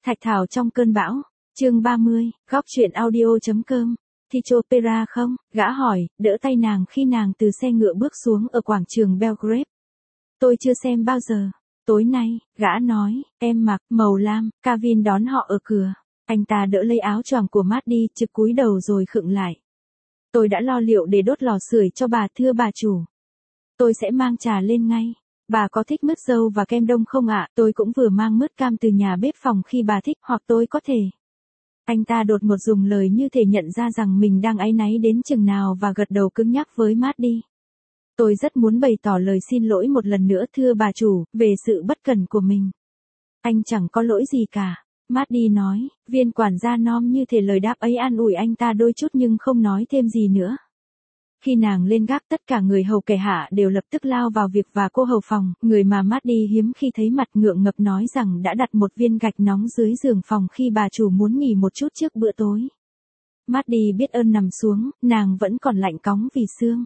Thạch Thảo trong cơn bão, chương 30, góc truyện audio.com. Thích opera không? Gã hỏi, đỡ tay nàng khi nàng từ xe ngựa bước xuống ở quảng trường Belgrade. Tôi chưa xem bao giờ. Tối nay, gã nói, em mặc màu lam, Kevin đón họ ở cửa. Anh ta đỡ lấy áo choàng của Maddie, trực cúi đầu rồi khựng lại. Tôi đã lo liệu để đốt lò sưởi cho bà, thưa bà chủ. Tôi sẽ mang trà lên ngay. Bà có thích mứt dâu và kem đông không ạ? Tôi cũng vừa mang mứt cam từ nhà bếp phòng khi bà thích, hoặc tôi có thể. Anh ta đột ngột dùng lời như thể nhận ra rằng mình đang áy náy đến chừng nào và gật đầu cứng nhắc với Maddie. Tôi rất muốn bày tỏ lời xin lỗi một lần nữa, thưa bà chủ, về sự bất cẩn của mình. Anh chẳng có lỗi gì cả. Maddie nói, viên quản gia Nom như thể lời đáp ấy an ủi anh ta đôi chút nhưng không nói thêm gì nữa. Khi nàng lên gác, tất cả người hầu kẻ hạ đều lập tức lao vào việc và cô hầu phòng, người mà Maddie hiếm khi thấy mặt ngượng ngập nói rằng đã đặt một viên gạch nóng dưới giường phòng khi bà chủ muốn nghỉ một chút trước bữa tối. Maddie biết ơn nằm xuống, nàng vẫn còn lạnh cóng vì sương.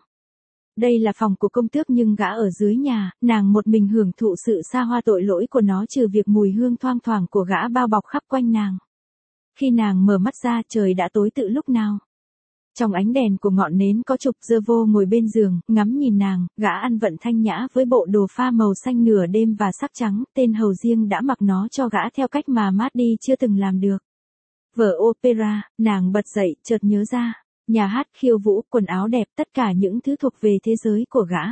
Đây là phòng của công tước nhưng gã ở dưới nhà, nàng một mình hưởng thụ sự xa hoa tội lỗi của nó trừ việc mùi hương thoang thoảng của gã bao bọc khắp quanh nàng. Khi nàng mở mắt ra, trời đã tối từ lúc nào. Trong ánh đèn của ngọn nến có chục dơ vô ngồi bên giường, ngắm nhìn nàng, gã ăn vận thanh nhã với bộ đồ pha màu xanh nửa đêm và sắc trắng, tên hầu riêng đã mặc nó cho gã theo cách mà Maddie chưa từng làm được. Vở opera, nàng bật dậy, chợt nhớ ra, nhà hát, khiêu vũ, quần áo đẹp, tất cả những thứ thuộc về thế giới của gã.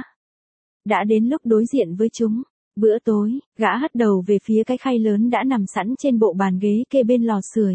Đã đến lúc đối diện với chúng. Bữa tối, gã hất đầu về phía cái khay lớn đã nằm sẵn trên bộ bàn ghế kê bên lò sưởi.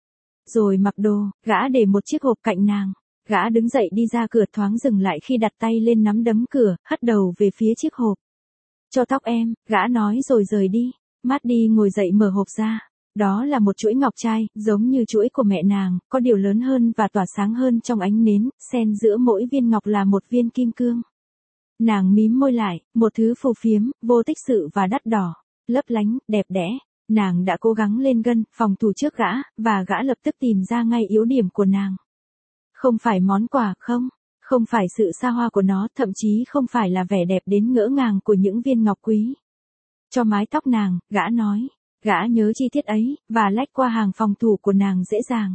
Rồi mặc đồ, gã để một chiếc hộp cạnh nàng. Gã đứng dậy đi ra cửa, thoáng dừng lại khi đặt tay lên nắm đấm cửa, hất đầu về phía chiếc hộp. Cho tóc em, gã nói rồi rời đi. Maddie ngồi dậy mở hộp ra. Đó là một chuỗi ngọc trai, giống như chuỗi của mẹ nàng, có điều lớn hơn và tỏa sáng hơn trong ánh nến, xen giữa mỗi viên ngọc là một viên kim cương. Nàng mím môi lại, một thứ phù phiếm, vô tích sự và đắt đỏ, lấp lánh, đẹp đẽ. Nàng đã cố gắng lên gân, phòng thủ trước gã, và gã lập tức tìm ra ngay yếu điểm của nàng. Không phải món quà, không phải sự xa hoa của nó, thậm chí không phải là vẻ đẹp đến ngỡ ngàng của những viên ngọc quý. Cho mái tóc nàng, gã nói. Gã nhớ chi tiết ấy, và lách qua hàng phòng thủ của nàng dễ dàng.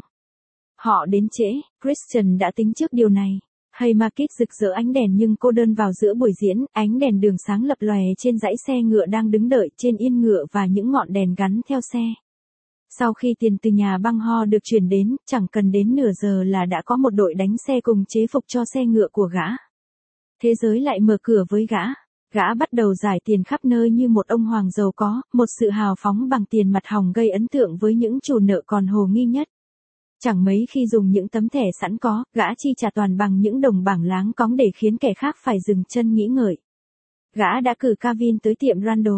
Họ đến trễ, Christian đã tính trước điều này. Haymarket rực rỡ ánh đèn nhưng cô đơn vào giữa buổi diễn, ánh đèn đường sáng lập lòe trên dãy xe ngựa đang đứng đợi, trên yên ngựa và những ngọn đèn gắn theo xe. Sau khi tiền từ nhà băng ho được chuyển đến, chẳng cần đến nửa giờ là đã có một đội đánh xe cùng chế phục cho xe ngựa của gã. Thế giới lại mở cửa với gã. Gã bắt đầu giải tiền khắp nơi như một ông hoàng giàu có, một sự hào phóng bằng tiền mặt hồng gây ấn tượng với những chủ nợ còn hồ nghi nhất. Chẳng mấy khi dùng những tấm thẻ sẵn có, gã chi trả toàn bằng những đồng bảng láng cóng để khiến kẻ khác phải dừng chân nghĩ ngợi. Gã đã cử Kevin tới tiệm Randall.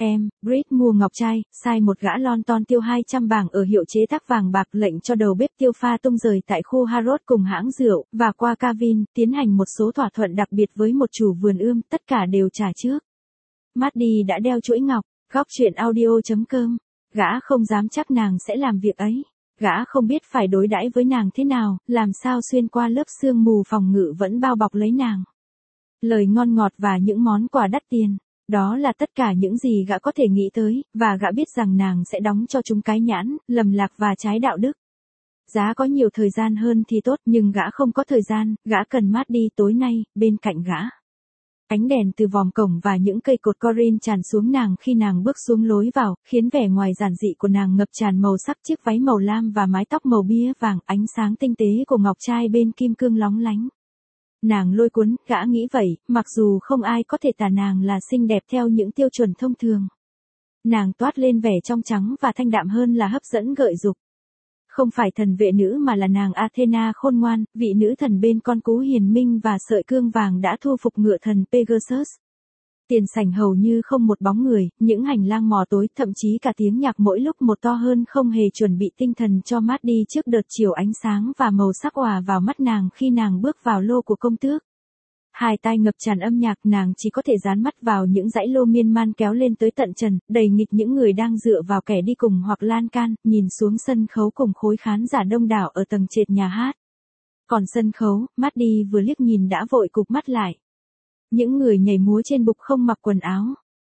Brit mua ngọc trai, sai một gã lon ton tiêu 200 bảng ở hiệu chế tác vàng bạc, lệnh cho đầu bếp tiêu pha tung rời tại khu Harrods cùng hãng rượu, và qua Kevin, tiến hành một số thỏa thuận đặc biệt với một chủ vườn ươm, tất cả đều trả trước. Maddie đã đeo chuỗi ngọc, góc truyện audio.com. Gã không dám chắc nàng sẽ làm việc ấy. Gã không biết phải đối đãi với nàng thế nào, làm sao xuyên qua lớp sương mù phòng ngự vẫn bao bọc lấy nàng. Lời ngon ngọt và những món quà đắt tiền. Đó là tất cả những gì gã có thể nghĩ tới, và gã biết rằng nàng sẽ đóng cho chúng cái nhãn, lầm lạc và trái đạo đức. Giá có nhiều thời gian hơn thì tốt, nhưng gã không có thời gian, gã cần Maddie tối nay, bên cạnh gã. Ánh đèn từ vòm cổng và những cây cột Corin tràn xuống nàng khi nàng bước xuống lối vào, khiến vẻ ngoài giản dị của nàng ngập tràn màu sắc, chiếc váy màu lam và mái tóc màu bia vàng, ánh sáng tinh tế của ngọc trai bên kim cương lóng lánh. Nàng lôi cuốn, gã nghĩ vậy, mặc dù không ai có thể tả nàng là xinh đẹp theo những tiêu chuẩn thông thường. Nàng toát lên vẻ trong trắng và thanh đạm hơn là hấp dẫn gợi dục. Không phải thần vệ nữ mà là nàng Athena khôn ngoan, vị nữ thần bên con cú hiền minh và sợi cương vàng đã thu phục ngựa thần Pegasus. Tiền sảnh hầu như không một bóng người, những hành lang mò tối, thậm chí cả tiếng nhạc mỗi lúc một to hơn, không hề chuẩn bị tinh thần cho Maddie trước đợt chiều ánh sáng và màu sắc òa vào mắt nàng khi nàng bước vào lô của công tước. Hai tai ngập tràn âm nhạc, nàng chỉ có thể dán mắt vào những dãy lô miên man kéo lên tới tận trần, đầy nghịch những người đang dựa vào kẻ đi cùng hoặc lan can, nhìn xuống sân khấu cùng khối khán giả đông đảo ở tầng trệt nhà hát. Còn sân khấu, Maddie vừa liếc nhìn đã vội cụp mắt lại. Những người nhảy múa trên bục không mặc quần áo.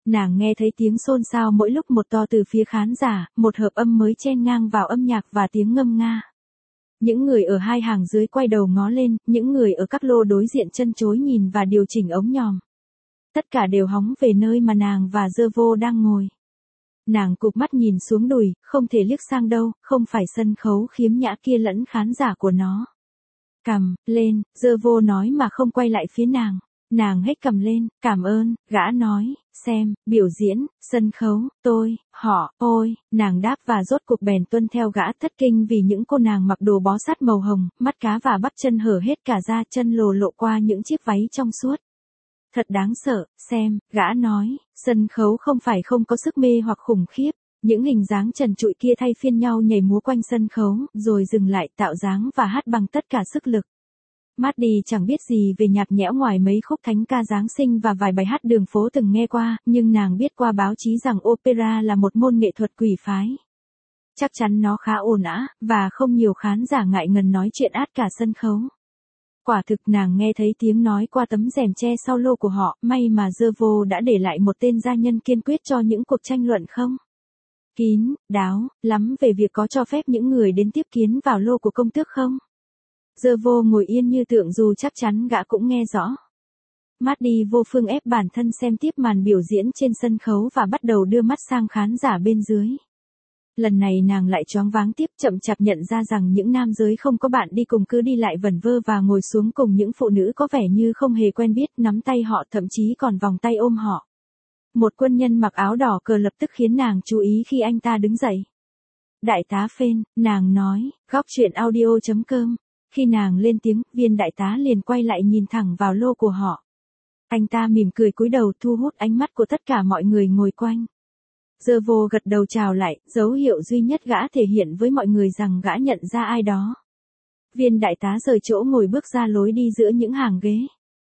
Nàng nghe thấy tiếng xôn xao mỗi lúc một to từ phía khán giả, một hợp âm mới chen ngang vào âm nhạc và tiếng ngâm nga. Những người ở hai hàng dưới quay đầu ngó lên, những người ở các lô đối diện chân chối nhìn và điều chỉnh ống nhòm. Tất cả đều hóng về nơi mà nàng và Zervo đang ngồi. Nàng cụp mắt nhìn xuống đùi, không thể liếc sang đâu, không phải sân khấu khiếm nhã kia lẫn khán giả của nó. Cầm lên, Zervo nói mà không quay lại phía nàng. Nàng hét cầm lên, cảm ơn, gã nói, xem, biểu diễn, sân khấu, tôi, họ, ôi, nàng đáp và rốt cuộc bèn tuân theo gã thất kinh vì những cô nàng mặc đồ bó sát màu hồng, mắt cá và bắp chân hở hết cả ra chân lồ lộ qua những chiếc váy trong suốt. Thật đáng sợ, xem, gã nói, sân khấu không phải không có sức mê hoặc khủng khiếp. Những hình dáng trần trụi kia thay phiên nhau nhảy múa quanh sân khấu, rồi dừng lại tạo dáng và hát bằng tất cả sức lực. Maddie chẳng biết gì về nhạc nhẽo ngoài mấy khúc thánh ca Giáng sinh và vài bài hát đường phố từng nghe qua, nhưng nàng biết qua báo chí rằng opera là một môn nghệ thuật quỷ phái. Chắc chắn nó khá ồn ào, và không nhiều khán giả ngại ngần nói chuyện át cả sân khấu. Quả thực nàng nghe thấy tiếng nói qua tấm rèm che sau lô của họ, may mà Zervo đã để lại một tên gia nhân kiên quyết cho những cuộc tranh luận không kín đáo lắm về việc có cho phép những người đến tiếp kiến vào lô của công tước không. Zervo ngồi yên như tượng dù chắc chắn gã cũng nghe rõ. Maddie vô phương ép bản thân xem tiếp màn biểu diễn trên sân khấu và bắt đầu đưa mắt sang khán giả bên dưới. Lần này nàng lại choáng váng tiếp, chậm chạp nhận ra rằng những nam giới không có bạn đi cùng cứ đi lại vẩn vơ và ngồi xuống cùng những phụ nữ có vẻ như không hề quen biết, nắm tay họ thậm chí còn vòng tay ôm họ. Một quân nhân mặc áo đỏ cờ lập tức khiến nàng chú ý khi anh ta đứng dậy. Đại tá Phên, nàng nói, góc chuyện audio.com. Khi nàng lên tiếng, viên đại tá liền quay lại nhìn thẳng vào lô của họ. Anh ta mỉm cười cúi đầu thu hút ánh mắt của tất cả mọi người ngồi quanh. Zervo gật đầu chào lại, dấu hiệu duy nhất gã thể hiện với mọi người rằng gã nhận ra ai đó. Viên đại tá rời chỗ ngồi bước ra lối đi giữa những hàng ghế.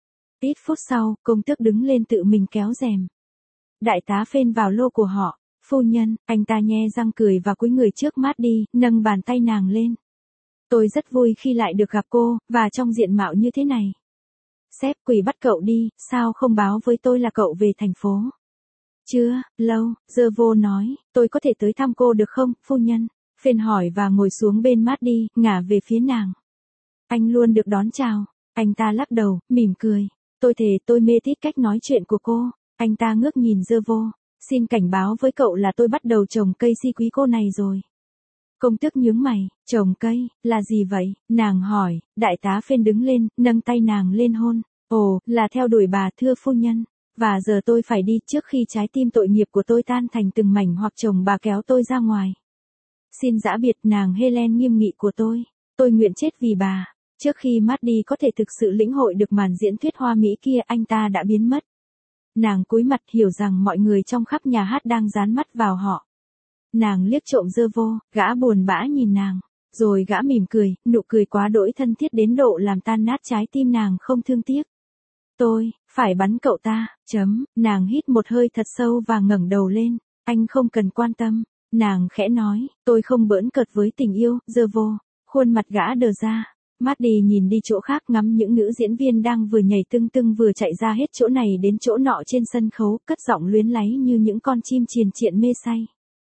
Ít phút sau, công tước đứng lên tự mình kéo rèm. Đại tá Phên vào lô của họ. Phu nhân, anh ta nhe răng cười và cúi người trước Maddie, nâng bàn tay nàng lên. Tôi rất vui khi lại được gặp cô, và trong diện mạo như thế này. Sếp quỷ bắt cậu đi, sao không báo với tôi là cậu về thành phố? Chưa, lâu, Zervo nói, tôi có thể tới thăm cô được không, phu nhân? Phên hỏi và ngồi xuống bên Maddie, ngả về phía nàng. Anh luôn được đón chào. Anh ta lắc đầu, mỉm cười. Tôi thề tôi mê tít cách nói chuyện của cô. Anh ta ngước nhìn Zervo. Xin cảnh báo với cậu là tôi bắt đầu trồng cây si quý cô này rồi. Công tước nhướng mày, trồng cây, là gì vậy? Nàng hỏi, đại tá Phên đứng lên, nâng tay nàng lên hôn. Ồ, là theo đuổi bà thưa phu nhân. Và giờ tôi phải đi trước khi trái tim tội nghiệp của tôi tan thành từng mảnh hoặc chồng bà kéo tôi ra ngoài. Xin giã biệt nàng Helen nghiêm nghị của tôi. Tôi nguyện chết vì bà. Trước khi Maddie có thể thực sự lĩnh hội được màn diễn thuyết hoa mỹ kia, anh ta đã biến mất. Nàng cúi mặt hiểu rằng mọi người trong khắp nhà hát đang dán mắt vào họ. Nàng liếc trộm Zervo, gã buồn bã nhìn nàng. Rồi gã mỉm cười, nụ cười quá đỗi thân thiết đến độ làm tan nát trái tim nàng không thương tiếc. Tôi, phải bắn cậu ta, nàng hít một hơi thật sâu và ngẩng đầu lên. Anh không cần quan tâm. Nàng khẽ nói, tôi không bỡn cợt với tình yêu, Zervo. Khuôn mặt gã đờ ra. Maddie nhìn đi chỗ khác ngắm những nữ diễn viên đang vừa nhảy tưng tưng vừa chạy ra hết chỗ này đến chỗ nọ trên sân khấu, cất giọng luyến láy như những con chim triền triện mê say.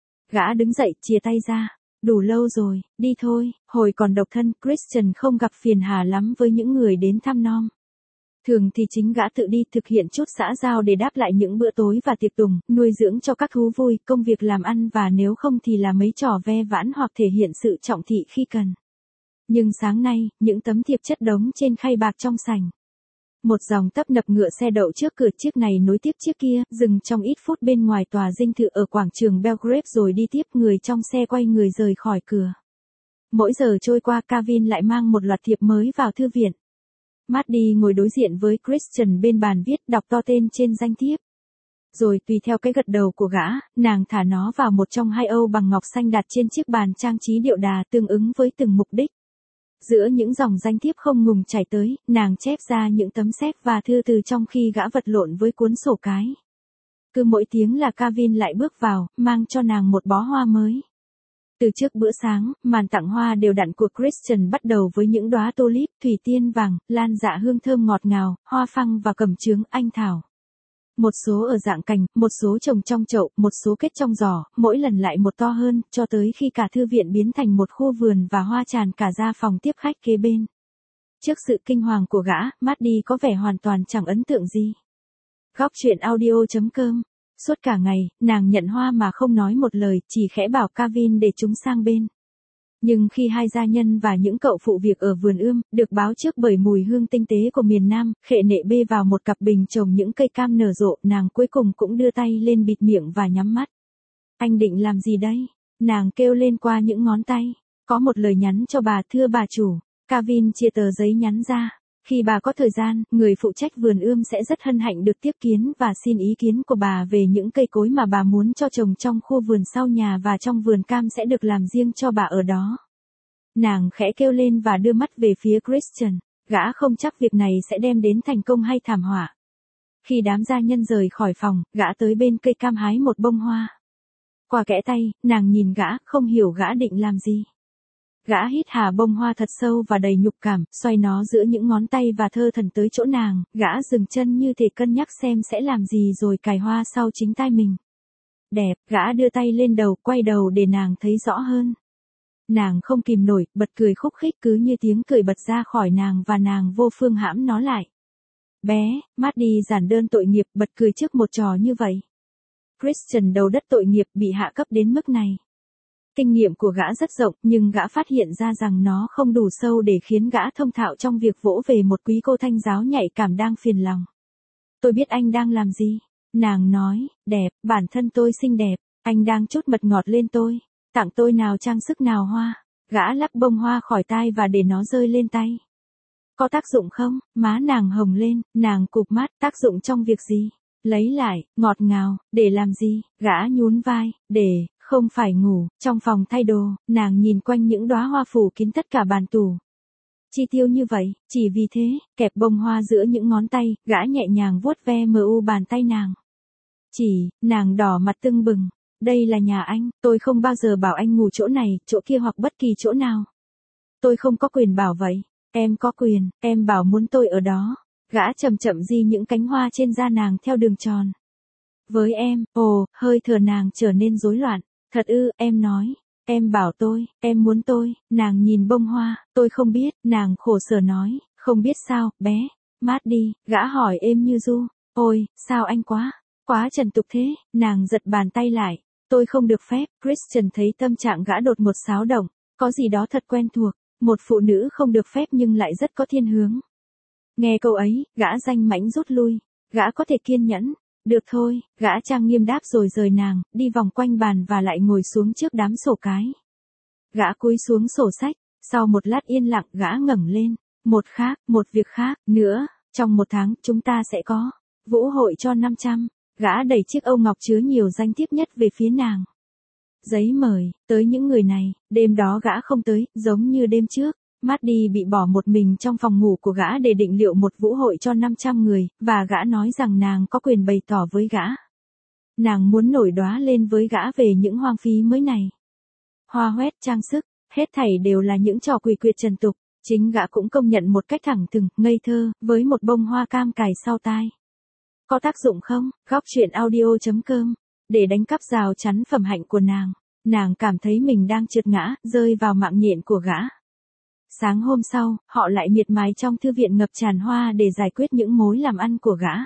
Gã đứng dậy, chìa tay ra. Đủ lâu rồi, đi thôi, hồi còn độc thân, Christian không gặp phiền hà lắm với những người đến thăm nom. Thường thì chính gã tự đi thực hiện chút xã giao để đáp lại những bữa tối và tiệc tùng, nuôi dưỡng cho các thú vui, công việc làm ăn và nếu không thì là mấy trò ve vãn hoặc thể hiện sự trọng thị khi cần. Nhưng sáng nay, những tấm thiệp chất đống trên khay bạc trong sảnh. Một dòng tấp nập ngựa xe đậu trước cửa, chiếc này nối tiếp chiếc kia, dừng trong ít phút bên ngoài tòa dinh thự ở quảng trường Belgrave rồi đi tiếp, người trong xe quay người rời khỏi cửa. Mỗi giờ trôi qua, Kevin lại mang một loạt thiệp mới vào thư viện. Maddie ngồi đối diện với Christian bên bàn viết, đọc to tên trên danh thiếp. Rồi tùy theo cái gật đầu của gã, nàng thả nó vào một trong hai âu bằng ngọc xanh đặt trên chiếc bàn trang trí điệu đà tương ứng với từng mục đích. Giữa những dòng danh thiếp không ngừng chảy tới, nàng chép ra những tấm séc và thư từ trong khi gã vật lộn với cuốn sổ cái. Cứ mỗi tiếng là Kevin lại bước vào, mang cho nàng một bó hoa mới. Từ trước bữa sáng, màn tặng hoa đều đặn của Christian bắt đầu với những đóa tulip, thủy tiên vàng, lan dạ hương thơm ngọt ngào, hoa phăng và cẩm chướng anh thảo. Một số ở dạng cành, một số trồng trong chậu, một số kết trong giỏ, mỗi lần lại một to hơn, cho tới khi cả thư viện biến thành một khu vườn và hoa tràn cả ra phòng tiếp khách kế bên. Trước sự kinh hoàng của gã, Maddie có vẻ hoàn toàn chẳng ấn tượng gì. Góc truyện audio.com. Suốt cả ngày, nàng nhận hoa mà không nói một lời, chỉ khẽ bảo Kevin để chúng sang bên. Nhưng khi hai gia nhân và những cậu phụ việc ở vườn ươm, được báo trước bởi mùi hương tinh tế của miền Nam, khệ nệ bê vào một cặp bình trồng những cây cam nở rộ, nàng cuối cùng cũng đưa tay lên bịt miệng và nhắm mắt. Anh định làm gì đây? Nàng kêu lên qua những ngón tay. Có một lời nhắn cho bà, thưa bà chủ. Kevin chia tờ giấy nhắn ra. Khi bà có thời gian, người phụ trách vườn ươm sẽ rất hân hạnh được tiếp kiến và xin ý kiến của bà về những cây cối mà bà muốn cho trồng trong khu vườn sau nhà và trong vườn cam sẽ được làm riêng cho bà ở đó. Nàng khẽ kêu lên và đưa mắt về phía Christian. Gã không chắc việc này sẽ đem đến thành công hay thảm họa. Khi đám gia nhân rời khỏi phòng, gã tới bên cây cam hái một bông hoa. Qua kẽ tay, nàng nhìn gã, không hiểu gã định làm gì. Gã hít hà bông hoa thật sâu và đầy nhục cảm, xoay nó giữa những ngón tay và thơ thẩn tới chỗ nàng, gã dừng chân như thể cân nhắc xem sẽ làm gì rồi cài hoa sau chính tay mình. Đẹp, gã đưa tay lên đầu, quay đầu để nàng thấy rõ hơn. Nàng không kìm nổi, bật cười khúc khích cứ như tiếng cười bật ra khỏi nàng và nàng vô phương hãm nó lại. Bé, Maddie giản đơn tội nghiệp bật cười trước một trò như vậy. Christian đầu đất tội nghiệp bị hạ cấp đến mức này. Kinh nghiệm của gã rất rộng, nhưng gã phát hiện ra rằng nó không đủ sâu để khiến gã thông thạo trong việc vỗ về một quý cô thanh giáo nhạy cảm đang phiền lòng. Tôi biết anh đang làm gì. Nàng nói, đẹp, bản thân tôi xinh đẹp, anh đang trút mật ngọt lên tôi. Tặng tôi nào trang sức nào hoa. Gã lắc bông hoa khỏi tai và để nó rơi lên tay. Có tác dụng không? Má nàng hồng lên, nàng cụp mắt, tác dụng trong việc gì? Lấy lại, ngọt ngào, để làm gì? Gã nhún vai, để, không phải ngủ, trong phòng thay đồ, nàng nhìn quanh những đóa hoa phủ kín tất cả bàn tủ. Chi tiêu như vậy, chỉ vì thế, kẹp bông hoa giữa những ngón tay, gã nhẹ nhàng vuốt ve bàn tay nàng. Nàng đỏ mặt tưng bừng. Đây là nhà anh, tôi không bao giờ bảo anh ngủ chỗ này, chỗ kia hoặc bất kỳ chỗ nào. Tôi không có quyền bảo vậy. Em có quyền, em bảo muốn tôi ở đó. Gã chậm chậm di những cánh hoa trên da nàng theo đường tròn. Với em, hơi thở nàng trở nên rối loạn. Thật ư, em nói. Em bảo tôi, em muốn tôi, nàng nhìn bông hoa, tôi không biết, nàng khổ sở nói, không biết sao, bé. Maddie, gã hỏi êm như ru. Ôi, sao anh quá trần tục thế, nàng giật bàn tay lại. Tôi không được phép, Christian thấy tâm trạng gã đột ngột xáo động, có gì đó thật quen thuộc, một phụ nữ không được phép nhưng lại rất có thiên hướng. Nghe câu ấy, gã danh mãnh rút lui, gã có thể kiên nhẫn, được thôi, gã trang nghiêm đáp rồi rời nàng, đi vòng quanh bàn và lại ngồi xuống trước đám sổ cái. Gã cúi xuống sổ sách, sau một lát yên lặng gã ngẩng lên, một việc khác, nữa, trong 1 tháng chúng ta sẽ có vũ hội cho 500. Gã đẩy chiếc âu ngọc chứa nhiều danh thiếp nhất về phía nàng. Giấy mời, tới những người này, đêm đó gã không tới, giống như đêm trước. Maddie bị bỏ một mình trong phòng ngủ của gã để định liệu một vũ hội cho 500 người, và gã nói rằng nàng có quyền bày tỏ với gã. Nàng muốn nổi đóa lên với gã về những hoang phí mới này. Hoa hoét trang sức, hết thảy đều là những trò quỷ quyệt trần tục, chính gã cũng công nhận một cách thẳng thừng, ngây thơ, với một bông hoa cam cài sau tai. Có tác dụng không? Góc truyện audio.com. Để đánh cắp rào chắn phẩm hạnh của nàng cảm thấy mình đang trượt ngã, rơi vào mạng nhện của gã. Sáng hôm sau, họ lại miệt mài trong thư viện ngập tràn hoa để giải quyết những mối làm ăn của gã.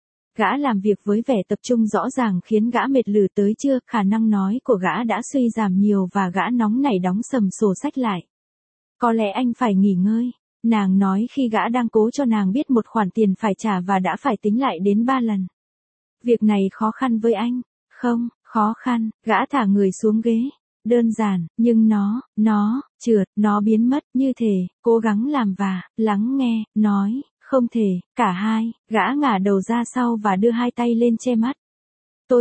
Gã làm việc với vẻ tập trung rõ ràng khiến gã mệt lử tới trưa, khả năng nói của gã đã suy giảm nhiều và gã nóng nảy đóng sầm sổ sách lại. Có lẽ anh phải nghỉ ngơi. Nàng nói khi gã đang cố cho nàng biết một khoản tiền phải trả và đã phải tính lại đến 3 lần. Việc này khó khăn với anh. Không, khó khăn, gã thả người xuống ghế. Đơn giản, nhưng nó, trượt, nó biến mất, như thể, cố gắng làm và, lắng nghe, nói, không thể, cả hai, gã ngả đầu ra sau và đưa hai tay lên che mắt. Tôi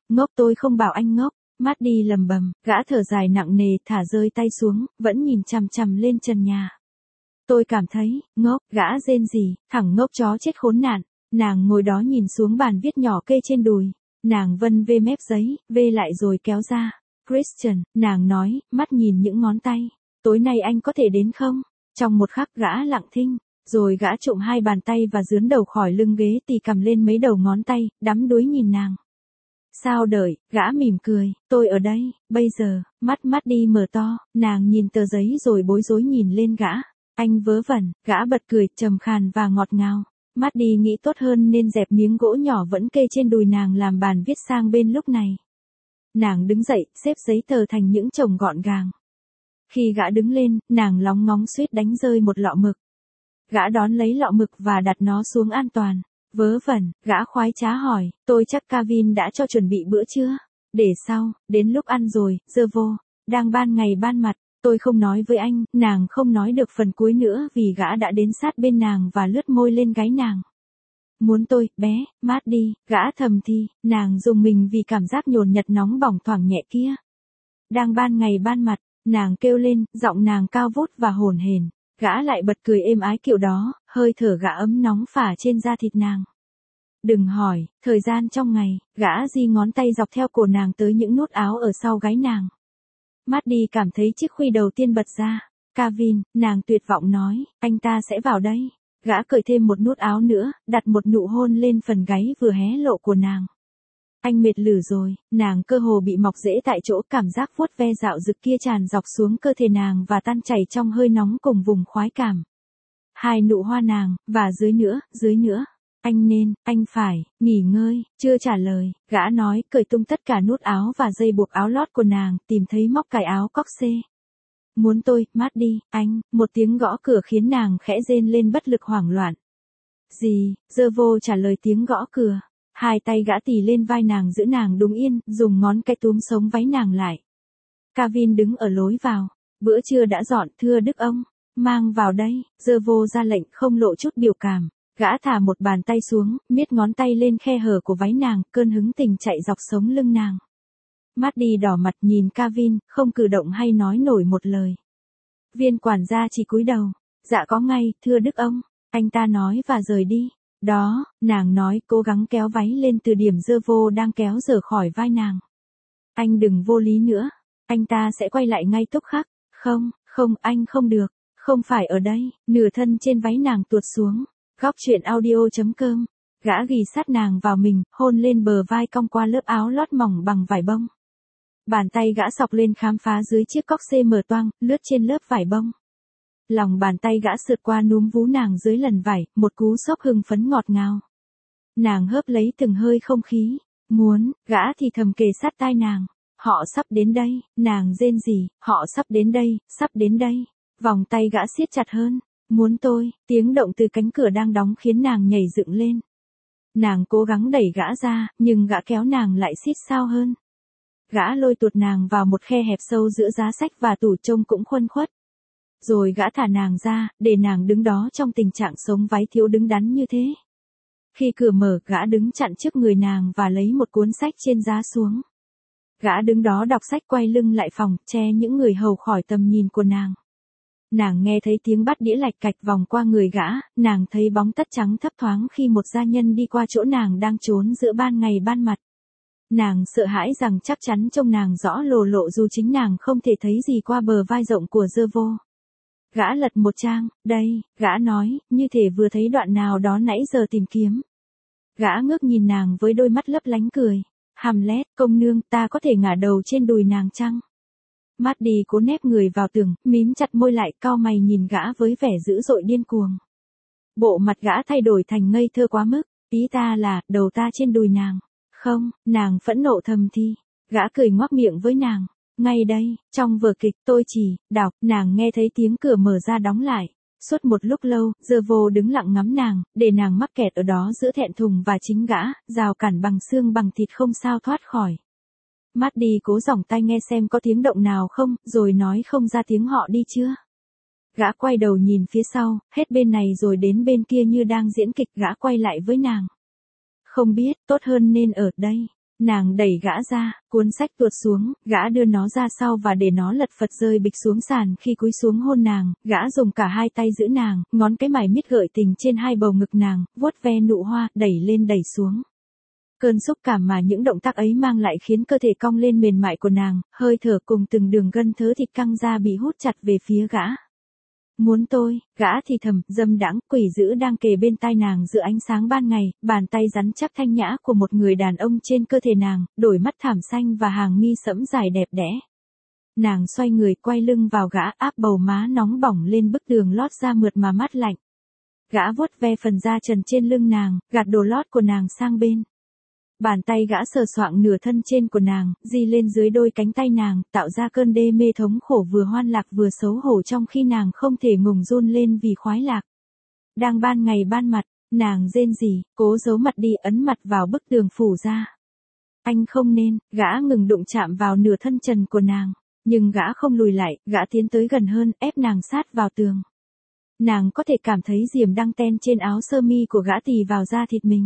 không bảo anh ngốc. Maddie lầm bầm, gã thở dài nặng nề thả rơi tay xuống, vẫn nhìn chằm chằm lên trần nhà. Tôi cảm thấy, ngốc, gã rên rỉ, thằng ngốc chó chết khốn nạn. Nàng ngồi đó nhìn xuống bàn viết nhỏ kê trên đùi. Nàng vân vê mép giấy, vê lại rồi kéo ra. Christian, nàng nói, mắt nhìn những ngón tay. Tối nay anh có thể đến không? Trong một khắc gã lặng thinh. Rồi gã trộm hai bàn tay và dướn đầu khỏi lưng ghế tì cầm lên mấy đầu ngón tay, đắm đuối nhìn nàng. Sao đợi, gã mỉm cười, tôi ở đây, bây giờ, mắt đi mở to, nàng nhìn tờ giấy rồi bối rối nhìn lên gã. Anh vớ vẩn, gã bật cười, trầm khàn và ngọt ngào. Mắt đi nghĩ tốt hơn nên dẹp miếng gỗ nhỏ vẫn kê trên đùi nàng làm bàn viết sang bên lúc này. Nàng đứng dậy, xếp giấy tờ thành những chồng gọn gàng. Khi gã đứng lên, nàng lóng ngóng suýt đánh rơi một lọ mực. Gã đón lấy lọ mực và đặt nó xuống an toàn. Vớ vẩn, gã khoái trá hỏi, tôi chắc Kevin đã cho chuẩn bị bữa chưa? Để sau, đến lúc ăn rồi, dơ vô, đang ban ngày ban mặt, tôi không nói với anh, nàng không nói được phần cuối nữa vì gã đã đến sát bên nàng và lướt môi lên gáy nàng. Muốn tôi, bé, mát đi, gã thầm thì, nàng rùng mình vì cảm giác nhồn nhật nóng bỏng thoảng nhẹ kia. Đang ban ngày ban mặt, nàng kêu lên, giọng nàng cao vút và hồn hển. Gã lại bật cười êm ái kiểu đó, hơi thở gã ấm nóng phả trên da thịt nàng. Đừng hỏi, thời gian trong ngày, gã di ngón tay dọc theo cổ nàng tới những nút áo ở sau gáy nàng. Mắt đi cảm thấy chiếc khuy đầu tiên bật ra. Kevin, nàng tuyệt vọng nói, anh ta sẽ vào đây. Gã cởi thêm một nút áo nữa, đặt một nụ hôn lên phần gáy vừa hé lộ của nàng. Anh mệt lử rồi, nàng cơ hồ bị mọc rễ tại chỗ, cảm giác vuốt ve dạo dực kia tràn dọc xuống cơ thể nàng và tan chảy trong hơi nóng cùng vùng khoái cảm. Hai nụ hoa nàng, và dưới nữa. Anh phải, nghỉ ngơi, chưa trả lời, gã nói, cởi tung tất cả nút áo và dây buộc áo lót của nàng, tìm thấy móc cài áo cocktail. Muốn tôi, mát đi, anh, một tiếng gõ cửa khiến nàng khẽ rên lên bất lực hoảng loạn. Gì, dơ vô trả lời tiếng gõ cửa. Hai tay gã tì lên vai nàng giữ nàng đúng yên, dùng ngón cái túm sống váy nàng lại. Kevin đứng ở lối vào. Bữa trưa đã dọn, thưa đức ông. Mang vào đây, dơ vô ra lệnh không lộ chút biểu cảm. Gã thả một bàn tay xuống, miết ngón tay lên khe hở của váy nàng, cơn hứng tình chạy dọc sống lưng nàng. Mắt đi đỏ mặt nhìn Kevin, không cử động hay nói nổi một lời. Viên quản gia chỉ cúi đầu. Dạ có ngay, thưa đức ông. Anh ta nói và rời đi. Đó, nàng nói, cố gắng kéo váy lên từ điểm dơ vô đang kéo rời khỏi vai nàng. Anh đừng vô lý nữa. Anh ta sẽ quay lại ngay tức khắc. Không, anh không được. Không phải ở đây. Nửa thân trên váy nàng tuột xuống. Góc truyện audio.com. Gã ghì sát nàng vào mình, hôn lên bờ vai cong qua lớp áo lót mỏng bằng vải bông. Bàn tay gã xọc lên khám phá dưới chiếc cocktail mở toang, lướt trên lớp vải bông. Lòng bàn tay gã sượt qua núm vú nàng dưới lần vải, một cú xốc hưng phấn ngọt ngào. Nàng hớp lấy từng hơi không khí. Muốn, gã thì thầm kề sát tai nàng. Họ sắp đến đây, nàng rên rỉ, họ sắp đến đây. Vòng tay gã siết chặt hơn. Muốn tôi, tiếng động từ cánh cửa đang đóng khiến nàng nhảy dựng lên. Nàng cố gắng đẩy gã ra, nhưng gã kéo nàng lại xít sao hơn. Gã lôi tuột nàng vào một khe hẹp sâu giữa giá sách và tủ trông cũng khuân khuất. Rồi gã thả nàng ra, để nàng đứng đó trong tình trạng sống váy thiếu đứng đắn như thế. Khi cửa mở, gã đứng chặn trước người nàng và lấy một cuốn sách trên giá xuống. Gã đứng đó đọc sách quay lưng lại phòng, che những người hầu khỏi tầm nhìn của nàng. Nàng nghe thấy tiếng bắt đĩa lạch cạch vòng qua người gã, nàng thấy bóng tất trắng thấp thoáng khi một gia nhân đi qua chỗ nàng đang trốn giữa ban ngày ban mặt. Nàng sợ hãi rằng chắc chắn trông nàng rõ lồ lộ dù chính nàng không thể thấy gì qua bờ vai rộng của dơ vô. Gã lật một trang, đây, gã nói, như thể vừa thấy đoạn nào đó nãy giờ tìm kiếm. Gã ngước nhìn nàng với đôi mắt lấp lánh cười. Hamlet, công nương, ta có thể ngả đầu trên đùi nàng chăng? Mắt đi cố nép người vào tường, mím chặt môi lại, cau mày nhìn gã với vẻ dữ dội điên cuồng. Bộ mặt gã thay đổi thành ngây thơ quá mức, ý ta là, đầu ta trên đùi nàng. Không, nàng phẫn nộ thầm thì. Gã cười ngoác miệng với nàng. Ngay đây, trong vở kịch tôi chỉ, đọc, nàng nghe thấy tiếng cửa mở ra đóng lại. Suốt một lúc lâu, dơ vô đứng lặng ngắm nàng, để nàng mắc kẹt ở đó giữa thẹn thùng và chính gã, rào cản bằng xương bằng thịt không sao thoát khỏi. Mắt đi cố giỏng tai nghe xem có tiếng động nào không, rồi nói không ra tiếng họ đi chưa. Gã quay đầu nhìn phía sau, hết bên này rồi đến bên kia như đang diễn kịch, gã quay lại với nàng. Không biết, tốt hơn nên ở đây. Nàng đẩy gã ra, cuốn sách tuột xuống, gã đưa nó ra sau và để nó lật phật rơi bịch xuống sàn khi cúi xuống hôn nàng, gã dùng cả hai tay giữ nàng, ngón cái mài miết gợi tình trên hai bầu ngực nàng, vuốt ve nụ hoa, đẩy lên đẩy xuống. Cơn xúc cảm mà những động tác ấy mang lại khiến cơ thể cong lên mềm mại của nàng, hơi thở cùng từng đường gân thớ thịt căng ra bị hút chặt về phía gã. Muốn tôi, gã thì thầm, dâm đãng, quỷ dữ đang kề bên tai nàng giữa ánh sáng ban ngày, bàn tay rắn chắc thanh nhã của một người đàn ông trên cơ thể nàng, đôi mắt thảm xanh và hàng mi sẫm dài đẹp đẽ. Nàng xoay người quay lưng vào gã, áp bầu má nóng bỏng lên bức tường lót da mượt mà mát lạnh. Gã vuốt ve phần da trần trên lưng nàng, gạt đồ lót của nàng sang bên. Bàn tay gã sờ soạng nửa thân trên của nàng, di lên dưới đôi cánh tay nàng, tạo ra cơn đê mê thống khổ vừa hoan lạc vừa xấu hổ trong khi nàng không thể ngừng run lên vì khoái lạc. Đang ban ngày ban mặt, nàng rên rỉ, cố giấu mặt đi, ấn mặt vào bức tường phủ ra. Anh không nên, gã ngừng đụng chạm vào nửa thân trần của nàng. Nhưng gã không lùi lại, gã tiến tới gần hơn, ép nàng sát vào tường. Nàng có thể cảm thấy diềm đăng ten trên áo sơ mi của gã tì vào da thịt mình.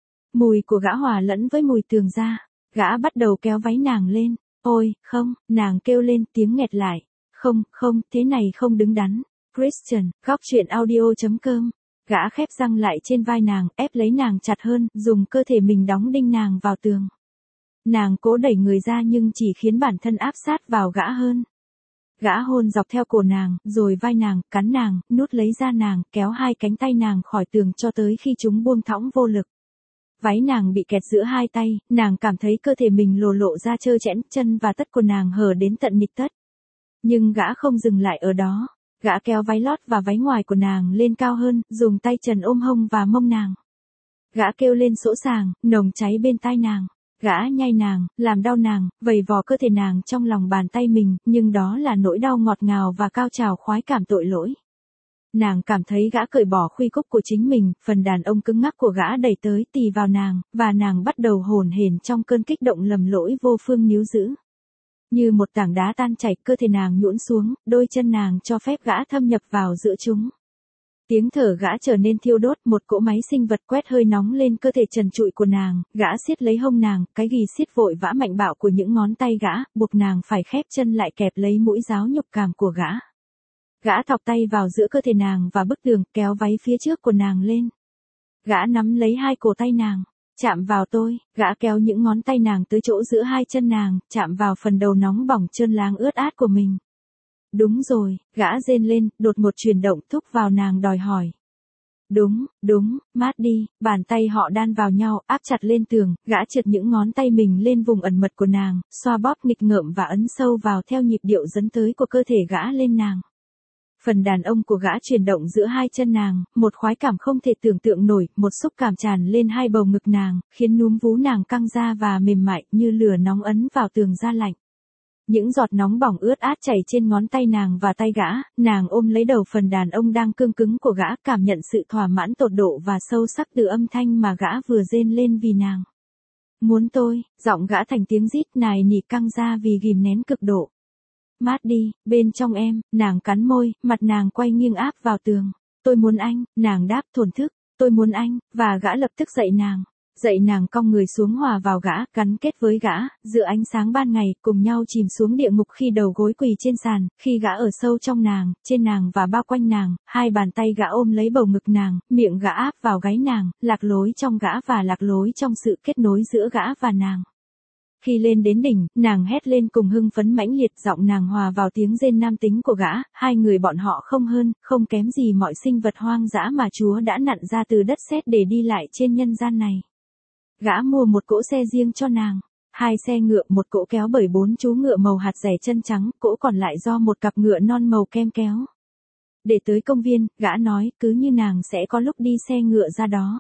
Mùi của gã hòa lẫn với mùi tường da. Gã bắt đầu kéo váy nàng lên. Ôi, không, nàng kêu lên tiếng nghẹt lại. Không, không, thế này không đứng đắn. Christian, góc truyện audio.com. Gã khép răng lại trên vai nàng, ép lấy nàng chặt hơn, dùng cơ thể mình đóng đinh nàng vào tường. Nàng cố đẩy người ra nhưng chỉ khiến bản thân áp sát vào gã hơn. Gã hôn dọc theo cổ nàng, rồi vai nàng, cắn nàng, nuốt lấy da nàng, kéo hai cánh tay nàng khỏi tường cho tới khi chúng buông thõng vô lực. Váy nàng bị kẹt giữa hai tay, nàng cảm thấy cơ thể mình lộ ra trơ trẽn, chân và tất của nàng hở đến tận nịch tất. Nhưng gã không dừng lại ở đó. Gã kéo váy lót và váy ngoài của nàng lên cao hơn, dùng tay trần ôm hông và mông nàng. Gã kêu lên sỗ sàng, nồng cháy bên tai nàng. Gã nhai nàng, làm đau nàng, vầy vò cơ thể nàng trong lòng bàn tay mình, nhưng đó là nỗi đau ngọt ngào và cao trào khoái cảm tội lỗi. Nàng cảm thấy gã cởi bỏ khuy cúc của chính mình, phần đàn ông cứng ngắc của gã đẩy tới tì vào nàng, và nàng bắt đầu hồn hển trong cơn kích động lầm lỗi vô phương níu giữ. Như một tảng đá tan chảy, cơ thể nàng nhũn xuống, đôi chân nàng cho phép gã thâm nhập vào giữa chúng. Tiếng thở gã trở nên thiêu đốt, một cỗ máy sinh vật quét hơi nóng lên cơ thể trần trụi của nàng, gã siết lấy hông nàng, cái ghì siết vội vã mạnh bạo của những ngón tay gã, buộc nàng phải khép chân lại kẹp lấy mũi giáo nhục cảm của gã. Gã thọc tay vào giữa cơ thể nàng và bức tường, kéo váy phía trước của nàng lên. Gã nắm lấy hai cổ tay nàng, chạm vào tôi, gã kéo những ngón tay nàng tới chỗ giữa hai chân nàng, chạm vào phần đầu nóng bỏng trơn láng ướt át của mình. Đúng rồi, gã rên lên, đột ngột chuyển động thúc vào nàng đòi hỏi. Đúng, mát đi, bàn tay họ đan vào nhau, áp chặt lên tường, gã trượt những ngón tay mình lên vùng ẩn mật của nàng, xoa bóp nghịch ngợm và ấn sâu vào theo nhịp điệu dẫn tới của cơ thể gã lên nàng. Phần đàn ông của gã chuyển động giữa hai chân nàng, một khoái cảm không thể tưởng tượng nổi, một xúc cảm tràn lên hai bầu ngực nàng, khiến núm vú nàng căng ra và mềm mại như lửa nóng ấn vào tường da lạnh. Những giọt nóng bỏng ướt át chảy trên ngón tay nàng và tay gã, nàng ôm lấy đầu phần đàn ông đang cương cứng của gã, cảm nhận sự thỏa mãn tột độ và sâu sắc từ âm thanh mà gã vừa rên lên vì nàng. Muốn tôi, giọng gã thành tiếng rít nài nỉ căng ra vì ghìm nén cực độ. Mát đi, bên trong em, nàng cắn môi, mặt nàng quay nghiêng áp vào tường. Tôi muốn anh, nàng đáp thổn thức, tôi muốn anh, và gã lập tức dậy nàng. Dậy nàng cong người xuống hòa vào gã, gắn kết với gã, giữa ánh sáng ban ngày, cùng nhau chìm xuống địa ngục khi đầu gối quỳ trên sàn, khi gã ở sâu trong nàng, trên nàng và bao quanh nàng, hai bàn tay gã ôm lấy bầu ngực nàng, miệng gã áp vào gáy nàng, lạc lối trong gã và lạc lối trong sự kết nối giữa gã và nàng. Khi lên đến đỉnh, nàng hét lên cùng hưng phấn mãnh liệt, giọng nàng hòa vào tiếng rên nam tính của gã, hai người bọn họ không hơn, không kém gì mọi sinh vật hoang dã mà Chúa đã nặn ra từ đất sét để đi lại trên nhân gian này. Gã mua một cỗ xe riêng cho nàng, 2 xe ngựa, một cỗ kéo bởi 4 chú ngựa màu hạt rẻ chân trắng, cỗ còn lại do một cặp ngựa non màu kem kéo. Để tới công viên, gã nói, cứ như nàng sẽ có lúc đi xe ngựa ra đó.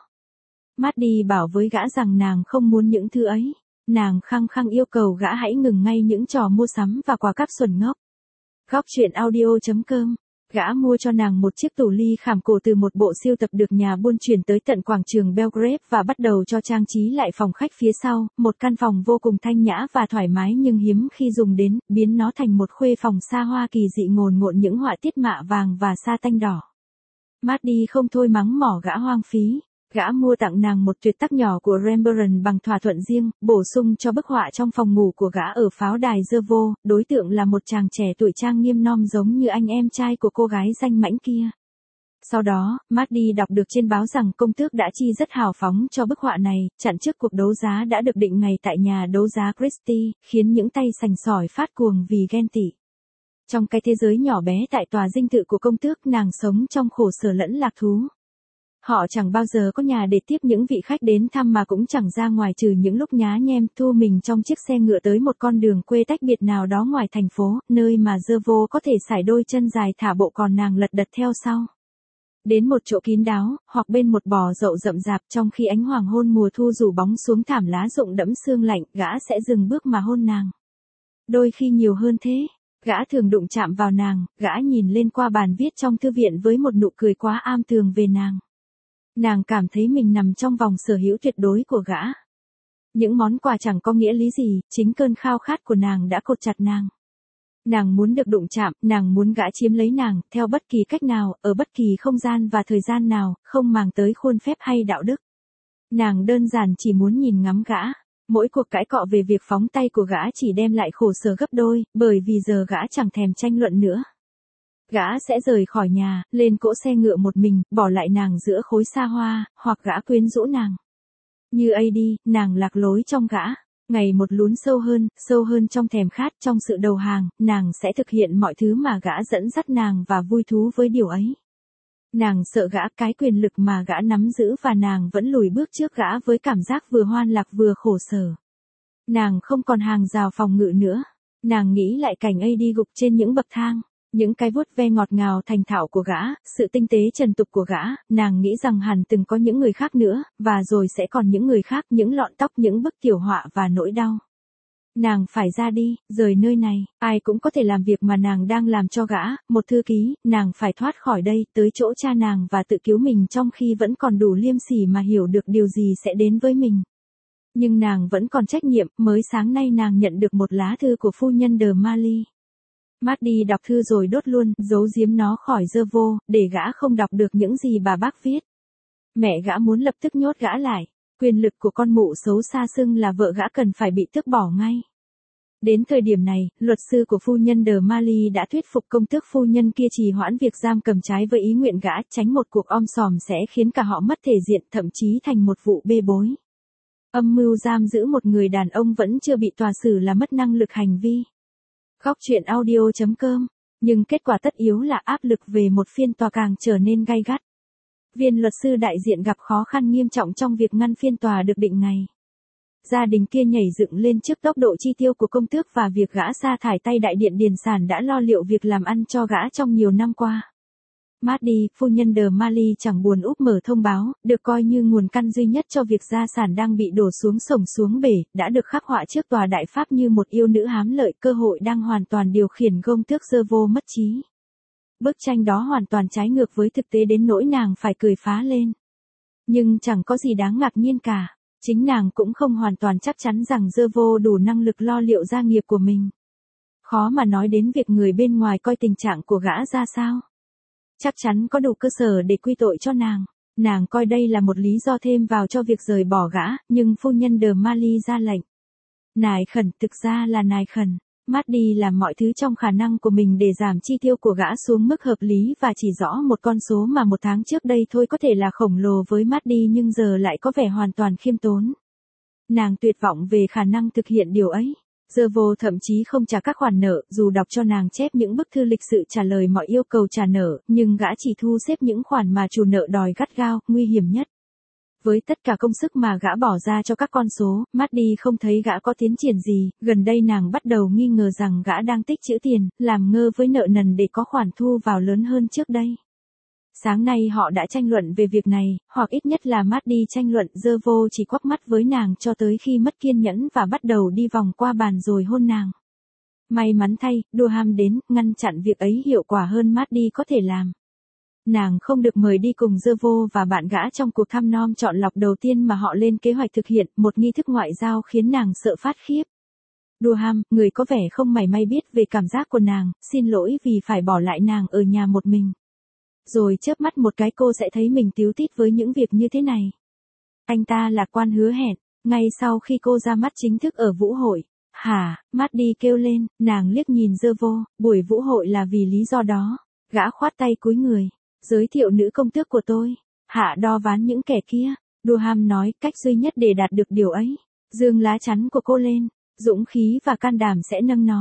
Maddie bảo với gã rằng nàng không muốn những thứ ấy. Nàng khăng khăng yêu cầu gã hãy ngừng ngay những trò mua sắm và quà cáp xuẩn ngốc. Góc truyện audio.com. Gã mua cho nàng một chiếc tủ ly khảm cổ từ một bộ sưu tập được nhà buôn chuyển tới tận quảng trường Belgrade và bắt đầu cho trang trí lại phòng khách phía sau, một căn phòng vô cùng thanh nhã và thoải mái nhưng hiếm khi dùng đến, biến nó thành một khuê phòng xa hoa kỳ dị ngồn ngộn những họa tiết mạ vàng và sa tanh đỏ. Maddie không thôi mắng mỏ gã hoang phí. Gã mua tặng nàng một tuyệt tác nhỏ của Rembrandt bằng thỏa thuận riêng, bổ sung cho bức họa trong phòng ngủ của gã ở pháo đài Jervo, đối tượng là một chàng trẻ tuổi trang nghiêm nom giống như anh em trai của cô gái danh mãnh kia. Sau đó, Maddie đọc được trên báo rằng công tước đã chi rất hào phóng cho bức họa này, chặn trước cuộc đấu giá đã được định ngày tại nhà đấu giá Christie, khiến những tay sành sỏi phát cuồng vì ghen tị. Trong cái thế giới nhỏ bé tại tòa dinh thự của công tước, nàng sống trong khổ sở lẫn lạc thú. Họ chẳng bao giờ có nhà để tiếp những vị khách đến thăm mà cũng chẳng ra ngoài trừ những lúc nhá nhem thu mình trong chiếc xe ngựa tới một con đường quê tách biệt nào đó ngoài thành phố, nơi mà Zervo có thể sải đôi chân dài thả bộ còn nàng lật đật theo sau. Đến một chỗ kín đáo, hoặc bên một bò dậu rậm rạp trong khi ánh hoàng hôn mùa thu rủ bóng xuống thảm lá rụng đẫm sương lạnh, gã sẽ dừng bước mà hôn nàng. Đôi khi nhiều hơn thế. Gã thường đụng chạm vào nàng, gã nhìn lên qua bàn viết trong thư viện với một nụ cười quá am tường về nàng. Nàng cảm thấy mình nằm trong vòng sở hữu tuyệt đối của gã. Những món quà chẳng có nghĩa lý gì, chính cơn khao khát của nàng đã cột chặt nàng. Nàng muốn được đụng chạm, nàng muốn gã chiếm lấy nàng, theo bất kỳ cách nào, ở bất kỳ không gian và thời gian nào, không màng tới khuôn phép hay đạo đức. Nàng đơn giản chỉ muốn nhìn ngắm gã. Mỗi cuộc cãi cọ về việc phóng tay của gã chỉ đem lại khổ sở gấp đôi, bởi vì giờ gã chẳng thèm tranh luận nữa. Gã sẽ rời khỏi nhà, lên cỗ xe ngựa một mình, bỏ lại nàng giữa khối xa hoa, hoặc gã quyến rũ nàng. Như AD, nàng lạc lối trong gã. Ngày một lún sâu hơn trong thèm khát, trong sự đầu hàng, nàng sẽ thực hiện mọi thứ mà gã dẫn dắt nàng và vui thú với điều ấy. Nàng sợ gã, cái quyền lực mà gã nắm giữ, và nàng vẫn lùi bước trước gã với cảm giác vừa hoan lạc vừa khổ sở. Nàng không còn hàng rào phòng ngự nữa. Nàng nghĩ lại cảnh AD gục trên những bậc thang. Những cái vuốt ve ngọt ngào thành thạo của gã, sự tinh tế trần tục của gã, nàng nghĩ rằng hẳn từng có những người khác nữa, và rồi sẽ còn những người khác, những lọn tóc, những bức tiểu họa và nỗi đau. Nàng phải ra đi, rời nơi này, ai cũng có thể làm việc mà nàng đang làm cho gã, một thư ký, nàng phải thoát khỏi đây, tới chỗ cha nàng và tự cứu mình trong khi vẫn còn đủ liêm sỉ mà hiểu được điều gì sẽ đến với mình. Nhưng nàng vẫn còn trách nhiệm, mới sáng nay nàng nhận được một lá thư của phu nhân de Marly. Maddie đọc thư rồi đốt luôn, giấu giếm nó khỏi Zervo, để gã không đọc được những gì bà bác viết. Mẹ gã muốn lập tức nhốt gã lại. Quyền lực của con mụ xấu xa xưng là vợ gã cần phải bị tước bỏ ngay. Đến thời điểm này, luật sư của phu nhân de Marly đã thuyết phục công tước phu nhân kia trì hoãn việc giam cầm trái với ý nguyện gã, tránh một cuộc om sòm sẽ khiến cả họ mất thể diện, thậm chí thành một vụ bê bối. Âm mưu giam giữ một người đàn ông vẫn chưa bị tòa xử là mất năng lực hành vi. Góc truyện audio.com, nhưng kết quả tất yếu là áp lực về một phiên tòa càng trở nên gay gắt. Viên luật sư đại diện gặp khó khăn nghiêm trọng trong việc ngăn phiên tòa được định ngày. Gia đình kia nhảy dựng lên trước tốc độ chi tiêu của công tước và việc gã sa thải tay đại điện điền sản đã lo liệu việc làm ăn cho gã trong nhiều năm qua. Maddie, phu nhân de Marly chẳng buồn úp mở thông báo, được coi như nguồn căn duy nhất cho việc gia sản đang bị đổ xuống sổng xuống bể, đã được khắc họa trước tòa đại pháp như một yêu nữ hám lợi, cơ hội đang hoàn toàn điều khiển công tước Zervo mất trí. Bức tranh đó hoàn toàn trái ngược với thực tế đến nỗi nàng phải cười phá lên. Nhưng chẳng có gì đáng ngạc nhiên cả, chính nàng cũng không hoàn toàn chắc chắn rằng Zervo đủ năng lực lo liệu gia nghiệp của mình. Khó mà nói đến việc người bên ngoài coi tình trạng của gã ra sao. Chắc chắn có đủ cơ sở để quy tội cho nàng. Nàng coi đây là một lý do thêm vào cho việc rời bỏ gã, nhưng phu nhân de Marly ra lệnh. Nài khẩn, thực ra là nài khẩn. Maddie làm mọi thứ trong khả năng của mình để giảm chi tiêu của gã xuống mức hợp lý và chỉ rõ một con số mà một tháng trước đây thôi có thể là khổng lồ với Maddie nhưng giờ lại có vẻ hoàn toàn khiêm tốn. Nàng tuyệt vọng về khả năng thực hiện điều ấy. Zervo thậm chí không trả các khoản nợ, dù đọc cho nàng chép những bức thư lịch sự trả lời mọi yêu cầu trả nợ, nhưng gã chỉ thu xếp những khoản mà chủ nợ đòi gắt gao, nguy hiểm nhất. Với tất cả công sức mà gã bỏ ra cho các con số, Maddie không thấy gã có tiến triển gì, gần đây nàng bắt đầu nghi ngờ rằng gã đang tích trữ tiền, làm ngơ với nợ nần để có khoản thu vào lớn hơn trước đây. Sáng nay họ đã tranh luận về việc này, hoặc ít nhất là Maddie tranh luận, Zervo chỉ quắc mắt với nàng cho tới khi mất kiên nhẫn và bắt đầu đi vòng qua bàn rồi hôn nàng. May mắn thay, Durham đến, ngăn chặn việc ấy hiệu quả hơn Maddie có thể làm. Nàng không được mời đi cùng Zervo và bạn gã trong cuộc thăm nom chọn lọc đầu tiên mà họ lên kế hoạch thực hiện, một nghi thức ngoại giao khiến nàng sợ phát khiếp. Durham, người có vẻ không mảy may biết về cảm giác của nàng, xin lỗi vì phải bỏ lại nàng ở nhà một mình. Rồi chớp mắt một cái cô sẽ thấy mình tíu tít với những việc như thế này. Anh ta lạc quan hứa hẹn, ngay sau khi cô ra mắt chính thức ở vũ hội. Hả, Maddie kêu lên, nàng liếc nhìn Zervo, buổi vũ hội là vì lý do đó. Gã khoát tay cúi người, giới thiệu nữ công tước của tôi. Hạ đo ván những kẻ kia. Durham nói, cách duy nhất để đạt được điều ấy. Dương lá chắn của cô lên, dũng khí và can đảm sẽ nâng nó.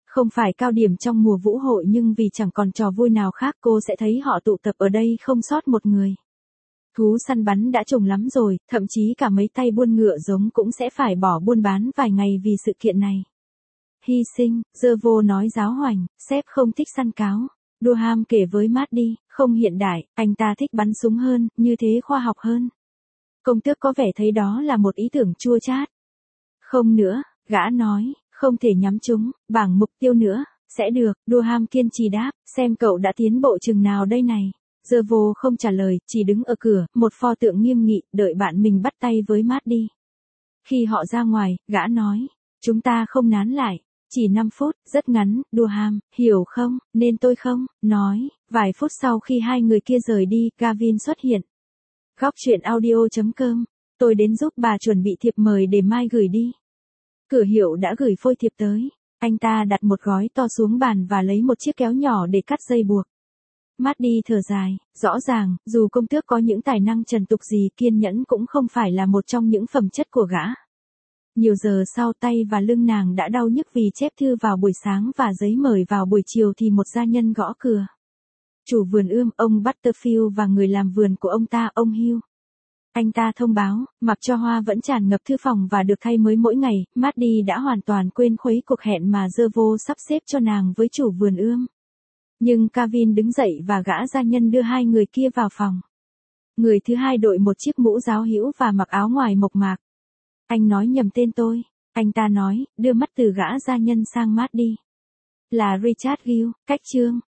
Không phải cao điểm trong mùa vũ hội nhưng vì chẳng còn trò vui nào khác cô sẽ thấy họ tụ tập ở đây không sót một người. Thú săn bắn đã trùng lắm rồi, thậm chí cả mấy tay buôn ngựa giống cũng sẽ phải bỏ buôn bán vài ngày vì sự kiện này. Hy sinh, Zervo nói giáo hoành, sếp không thích săn cáo. Durham kể với Maddie, không hiện đại, anh ta thích bắn súng hơn, như thế khoa học hơn. Công tước có vẻ thấy đó là một ý tưởng chua chát. Không nữa, gã nói, không thể nhắm chúng, bảng mục tiêu nữa, sẽ được, Durham kiên trì đáp, xem cậu đã tiến bộ chừng nào đây này. Zervo không trả lời, chỉ đứng ở cửa, một pho tượng nghiêm nghị, đợi bạn mình bắt tay với Maddie. Khi họ ra ngoài, gã nói, chúng ta không nán lại. Chỉ 5 phút, rất ngắn, Durham, hiểu không, nên tôi không, nói, vài phút sau khi hai người kia rời đi, Gavin xuất hiện. Góc chuyện audio.com, tôi đến giúp bà chuẩn bị thiệp mời để mai gửi đi. Cửa hiệu đã gửi phôi thiệp tới, anh ta đặt một gói to xuống bàn và lấy một chiếc kéo nhỏ để cắt dây buộc. Maddie thở dài, rõ ràng, dù công tước có những tài năng trần tục gì kiên nhẫn cũng không phải là một trong những phẩm chất của gã. Nhiều giờ sau tay và lưng nàng đã đau nhức vì chép thư vào buổi sáng và giấy mời vào buổi chiều thì một gia nhân gõ cửa. Chủ vườn ươm, ông Butterfield và người làm vườn của ông ta, ông Hugh. Anh ta thông báo, mặc cho hoa vẫn tràn ngập thư phòng và được thay mới mỗi ngày, Maddie đã hoàn toàn quên khuấy cuộc hẹn mà Zervo sắp xếp cho nàng với chủ vườn ươm. Nhưng Gavin đứng dậy và gã gia nhân đưa hai người kia vào phòng. Người thứ hai đội một chiếc mũ giáo hữu và mặc áo ngoài mộc mạc. Anh nói nhầm tên tôi, anh ta nói, đưa mắt từ gã gia nhân sang Maddie. Là Richard Gill, cách chương.